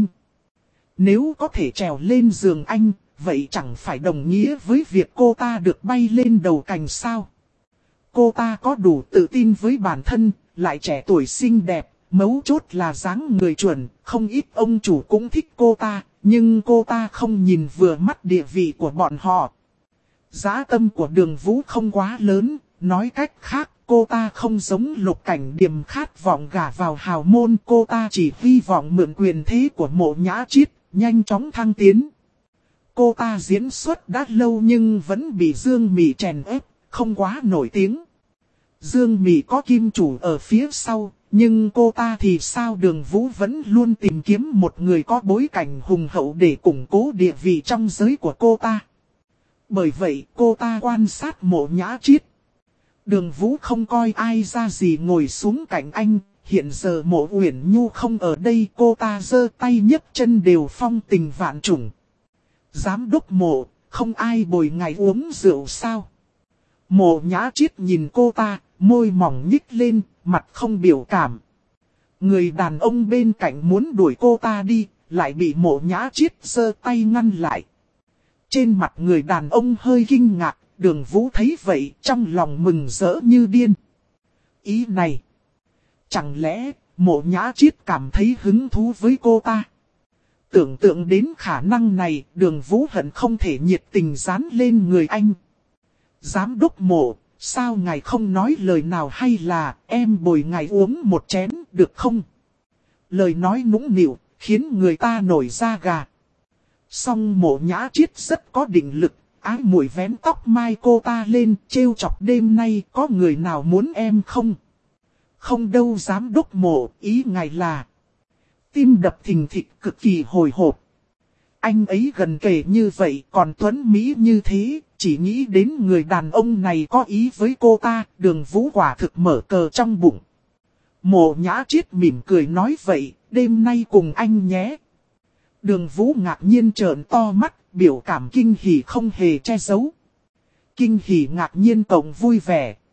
Nếu có thể trèo lên giường anh, vậy chẳng phải đồng nghĩa với việc cô ta được bay lên đầu cành sao? Cô ta có đủ tự tin với bản thân, lại trẻ tuổi xinh đẹp, mấu chốt là dáng người chuẩn, không ít ông chủ cũng thích cô ta, nhưng cô ta không nhìn vừa mắt địa vị của bọn họ. Dã tâm của Đường Vũ không quá lớn, nói cách khác, cô ta không giống Lục Cảnh Điềm khát vọng gả vào hào môn, cô ta chỉ hy vọng mượn quyền thế của Mộ Nhã Chiết, nhanh chóng thăng tiến. Cô ta diễn xuất đã lâu nhưng vẫn bị Dương Mị chèn ép, không quá nổi tiếng. Dương Mị có kim chủ ở phía sau, nhưng cô ta thì sao? Đường Vũ vẫn luôn tìm kiếm một người có bối cảnh hùng hậu để củng cố địa vị trong giới của cô ta. Bởi vậy cô ta quan sát Mộ Nhã Chiết. Đường Vũ không coi ai ra gì ngồi xuống cạnh anh, hiện giờ Mộ Uyển Nhu không ở đây, cô ta giơ tay nhấc chân đều phong tình vạn trùng. Giám đốc Mộ, không ai bồi ngài uống rượu sao? Mộ Nhã Chiết nhìn cô ta, môi mỏng nhích lên, mặt không biểu cảm. Người đàn ông bên cạnh muốn đuổi cô ta đi, lại bị Mộ Nhã Chiết giơ tay ngăn lại. Trên mặt người đàn ông hơi kinh ngạc, Đường Vũ thấy vậy trong lòng mừng rỡ như điên. Ý này, chẳng lẽ Mộ Nhã Chiết cảm thấy hứng thú với cô ta? Tưởng tượng đến khả năng này, Đường Vũ hận không thể nhiệt tình dán lên người anh. Giám đốc Mộ, sao ngài không nói lời nào, hay là em bồi ngài uống một chén được không? Lời nói nũng nịu, khiến người ta nổi da gà. Song Mộ Nhã Chiết rất có định lực, ái muội vén tóc mai cô ta lên, trêu chọc đêm nay có người nào muốn em không? Không đâu giám đốc Mộ, ý ngài là... Tim đập thình thịch cực kỳ hồi hộp. Anh ấy gần kề như vậy còn tuấn mỹ như thế, chỉ nghĩ đến người đàn ông này có ý với cô ta, Đường Vũ quả thực mở cờ trong bụng. Mộ Nhã Chiết mỉm cười nói vậy, đêm nay cùng anh nhé. Đường Vũ ngạc nhiên trợn to mắt, biểu cảm kinh hỉ không hề che giấu. Kinh hỉ ngạc nhiên cộng vui vẻ,